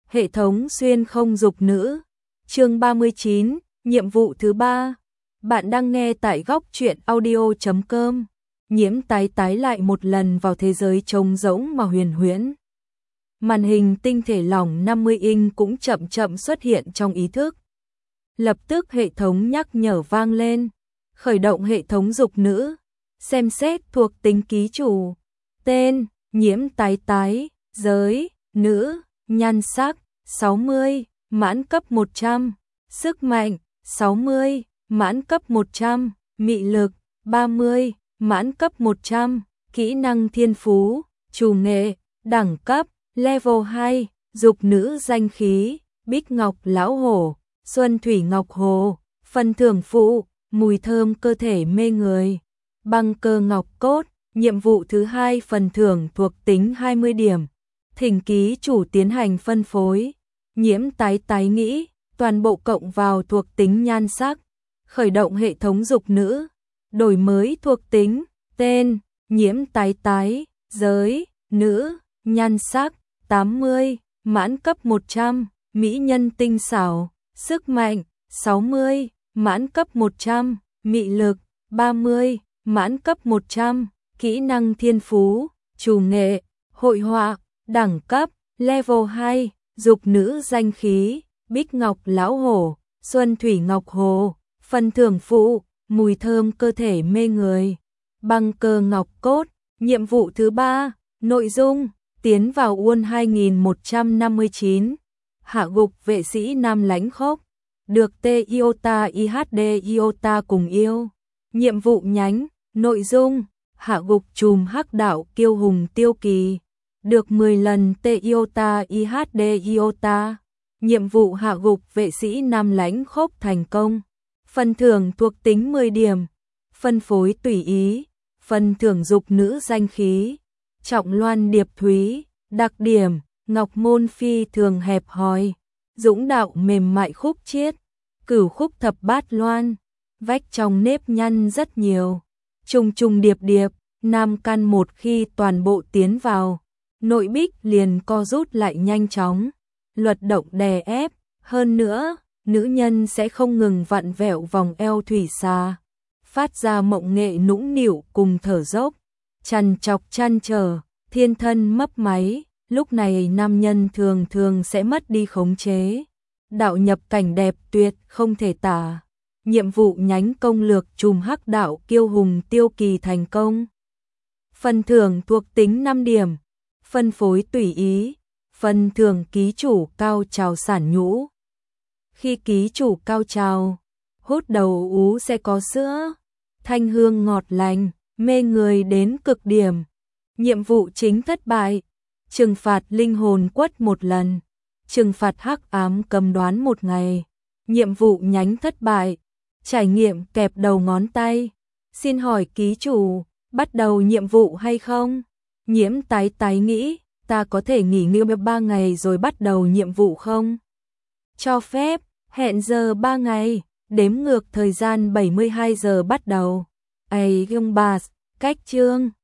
Hệ thống xuyên không dục nữ. Chương 39, nhiệm vụ thứ 3. Bạn đang nghe tại góc truyện audio.com. Nhiễm tái tái lại một lần vào thế giới trống rỗng mà huyền huyễn. Màn hình tinh thể lỏng 50 inch cũng chậm chậm xuất hiện trong ý thức. Lập tức hệ thống nhắc nhở vang lên. Khởi động hệ thống dục nữ. Xem xét thuộc tính ký chủ. Tên, Nhiễm tái tái, giới, nữ, nhan sắc, 60, mãn cấp 100, sức mạnh, 60, mãn cấp 100, mị lực, 30, mãn cấp 100, kỹ năng thiên phú, chủ nghệ, đẳng cấp, level 2, dục nữ danh khí, bích ngọc lão hổ, xuân thủy ngọc hồ, phần thưởng phụ, mùi thơm cơ thể mê người, băng cơ ngọc cốt, nhiệm vụ thứ 2 phần thưởng thuộc tính 20 điểm. Thỉnh ký chủ tiến hành phân phối. Nhiễm tái tái nghĩ, toàn bộ cộng vào thuộc tính nhan sắc. Khởi động hệ thống dục nữ. Đổi mới thuộc tính, tên, Nhiễm tái tái, giới, nữ, nhan sắc, 80, mãn cấp 100, mỹ nhân tinh xảo, sức mạnh, 60, mãn cấp 100, mị lực, 30, mãn cấp 100, kỹ năng thiên phú, chủ nghệ, hội họa, đẳng cấp, level 2, dục nữ danh khí, bích ngọc lão hổ, xuân thủy ngọc hồ, phần thưởng phụ, mùi thơm cơ thể mê người, băng cơ ngọc cốt, nhiệm vụ thứ 3, nội dung, tiến vào Uôn 2159, hạ gục vệ sĩ nam lãnh khốc, được T Iota IHD Iota cùng yêu, nhiệm vụ nhánh, nội dung, hạ gục trùm hắc đạo kiêu hùng Tiêu Kỳ. Được 10 lần T Iota IHD Iota. Nhiệm vụ hạ gục vệ sĩ nam lãnh khốc thành công. Phần thưởng thuộc tính 10 điểm. Phân phối tùy ý. Phần thưởng dục nữ danh khí. Trọng loan điệp thúy. Đặc điểm, ngọc môn phi thường hẹp hòi. Dũng đạo mềm mại khúc chiết. Cửu khúc thập bát loan. Vách trong nếp nhăn rất nhiều. Trùng trùng điệp điệp, nam căn một khi toàn bộ tiến vào. Nội bích liền co rút lại nhanh chóng, luật động đè ép, hơn nữa, nữ nhân sẽ không ngừng vặn vẹo vòng eo thủy xà, phát ra mộng nghệ nũng nịu cùng thở dốc, trằn trọc chăn trở, thiên thân mấp máy, lúc này nam nhân thường thường sẽ mất đi khống chế. Đạo nhập cảnh đẹp tuyệt không thể tả. Nhiệm vụ nhánh công lược trùm hắc đạo kiêu hùng Tiêu Kỳ thành công. Phần thưởng thuộc tính 5 điểm. Phân phối tùy ý, phần thưởng ký chủ cao trào sản nhũ. Khi ký chủ cao trào, hút đầu ú sẽ có sữa, thanh hương ngọt lành, mê người đến cực điểm. Nhiệm vụ chính thất bại, trừng phạt linh hồn quất 1 lần, trừng phạt hắc ám cầm đoán 1 ngày. Nhiệm vụ nhánh thất bại, trải nghiệm kẹp đầu ngón tay. Xin hỏi ký chủ, bắt đầu nhiệm vụ hay không? Nhiễm tái tái nghĩ, ta có thể nghỉ ngơi 3 ngày rồi bắt đầu nhiệm vụ không? Cho phép, hẹn giờ 3 ngày, đếm ngược thời gian 72 giờ bắt đầu. Ai gông bà, cách chương.